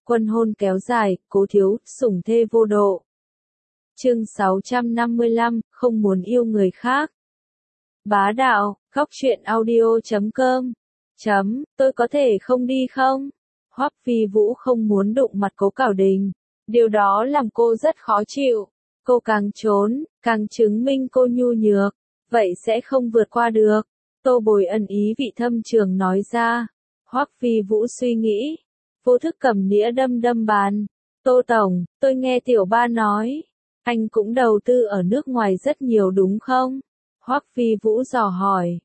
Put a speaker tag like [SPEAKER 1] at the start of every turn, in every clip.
[SPEAKER 1] Quân hôn kéo dài, Cố Thiếu, sủng thê vô độ. Chương 655, không muốn yêu người khác. Bá đạo, góc truyện audio.com. Tôi có thể không đi không? Hoắc Phi Vũ không muốn đụng mặt Cố Cảo Đình. Điều đó làm cô rất khó chịu. Cô càng trốn, càng chứng minh cô nhu nhược. Vậy sẽ không vượt qua được. Tô Bồi Ân ý vị thâm trường nói ra. Hoắc Phi Vũ suy nghĩ. Vô thức cầm nĩa đâm bàn. Tô Tổng, tôi nghe Tiểu Ba nói. Anh cũng đầu tư ở nước ngoài rất nhiều đúng không? Hoắc Phi Vũ dò hỏi.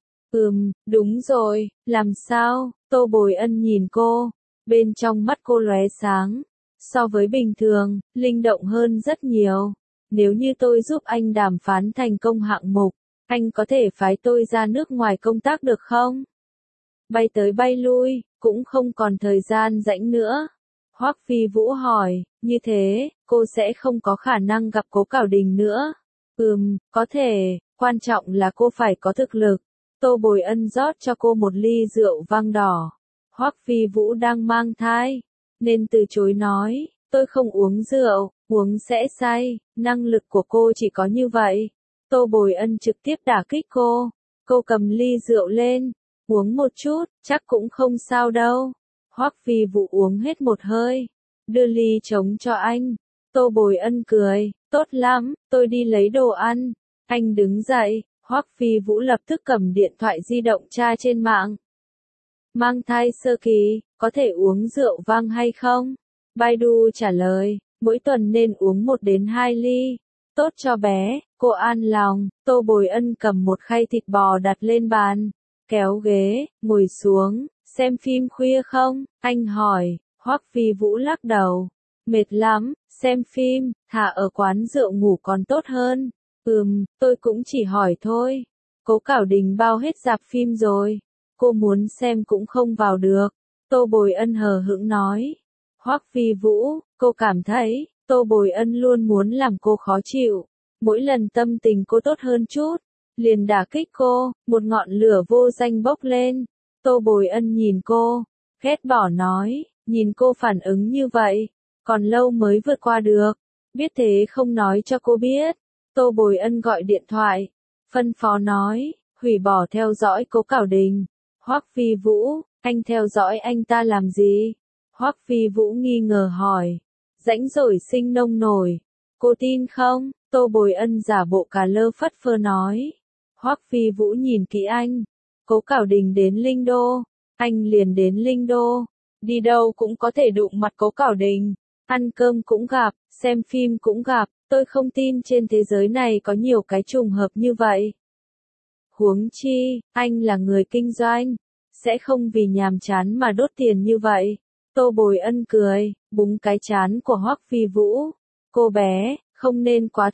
[SPEAKER 1] Đúng rồi, làm sao? Tô Bồi Ân nhìn cô. Bên trong mắt cô lóe sáng. So với bình thường, linh động hơn rất nhiều. Nếu như tôi giúp anh đàm phán thành công hạng mục, anh có thể phái tôi ra nước ngoài công tác được không? Bay tới bay lui, cũng không còn thời gian rảnh nữa. Hoắc Phi Vũ hỏi, như thế, cô sẽ không có khả năng gặp Cố Cảo Đình nữa. Có thể, quan trọng là cô phải có thực lực. Tô Bồi Ân rót cho cô một ly rượu vang đỏ. Hoắc Phi Vũ đang mang thai, nên từ chối nói, tôi không uống rượu, uống sẽ say, năng lực của cô chỉ có như vậy. Tô Bồi Ân trực tiếp đả kích cô. Cô cầm ly rượu lên, uống một chút, chắc cũng không sao đâu. Hoắc Phi Vũ uống hết một hơi, đưa ly trống cho anh. Tô Bồi Ân cười, tốt lắm, tôi đi lấy đồ ăn. Anh đứng dậy, Hoắc Phi Vũ lập tức cầm điện thoại di động tra trên mạng. Mang thai sơ kỳ, có thể uống rượu vang hay không? Baidu trả lời, mỗi tuần nên uống 1 đến 2 ly. Tốt cho bé, cô an lòng. Tô Bồi Ân cầm một khay thịt bò đặt lên bàn, kéo ghế, ngồi xuống. Xem phim khuya không? Anh hỏi. Hoắc Phi Vũ lắc đầu. Mệt lắm, xem phim, thà ở quán rượu ngủ còn tốt hơn. Tôi cũng chỉ hỏi thôi. Cố Cảo Đình bao hết rạp phim rồi. Cô muốn xem cũng không vào được. Tô Bồi Ân hờ hững nói. Hoắc Phi Vũ, cô cảm thấy, Tô Bồi Ân luôn muốn làm cô khó chịu. Mỗi lần tâm tình cô tốt hơn chút, liền đả kích cô, một ngọn lửa vô danh bốc lên. Tô Bồi Ân nhìn cô, ghét bỏ nói, nhìn cô phản ứng như vậy, còn lâu mới vượt qua được. Biết thế không nói cho cô biết. Tô Bồi Ân gọi điện thoại, phân phó nói, hủy bỏ theo dõi Cố Cảo Đình. Hoắc Phi Vũ, anh theo dõi anh ta làm gì? Hoắc Phi Vũ nghi ngờ hỏi. Rãnh rỗi sinh nông nổi. Cô tin không? Tô Bồi Ân giả bộ cà lơ phất phơ nói. Hoắc Phi Vũ nhìn kỹ anh. Cố Cảo Đình đến Linh Đô. Anh liền đến Linh Đô. Đi đâu cũng có thể đụng mặt Cố Cảo Đình. Ăn cơm cũng gặp, xem phim cũng gặp. Tôi không tin trên thế giới này có nhiều cái trùng hợp như vậy. Huống chi, anh là người kinh doanh, sẽ không vì nhàm chán mà đốt tiền như vậy. Tô Bồi Ân cười, búng cái trán của Hoắc Phi Vũ. Cô bé, không nên quá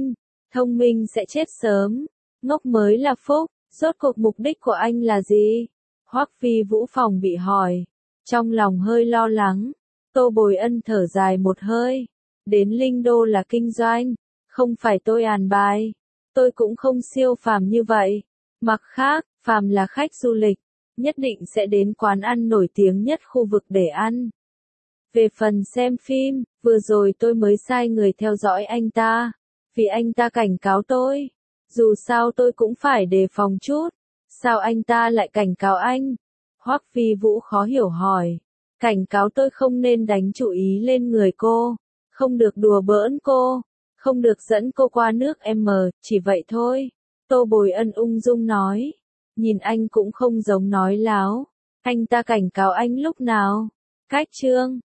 [SPEAKER 1] thông minh sẽ chết sớm, ngốc mới là phúc. Rốt cuộc mục đích của anh là gì? Hoắc Phi Vũ phòng bị hỏi, trong lòng hơi lo lắng. Tô Bồi Ân thở dài một hơi. Đến Linh Đô là kinh doanh, không phải tôi an bài. Tôi cũng không siêu phàm như vậy. Mặt khác, phàm là khách du lịch, nhất định sẽ đến quán ăn nổi tiếng nhất khu vực để ăn. Về phần xem phim, vừa rồi tôi mới sai người theo dõi anh ta, vì anh ta cảnh cáo tôi. Dù sao tôi cũng phải đề phòng chút. Sao anh ta lại cảnh cáo anh? Hoắc Phi Vũ khó hiểu hỏi. Cảnh cáo tôi không nên đánh chủ ý lên người cô, không được đùa bỡn cô, không được dẫn cô qua nước M, chỉ vậy thôi. Tô Bồi Ân ung dung nói. Nhìn anh cũng không giống nói láo. Anh ta cảnh cáo anh lúc nào? Cách chương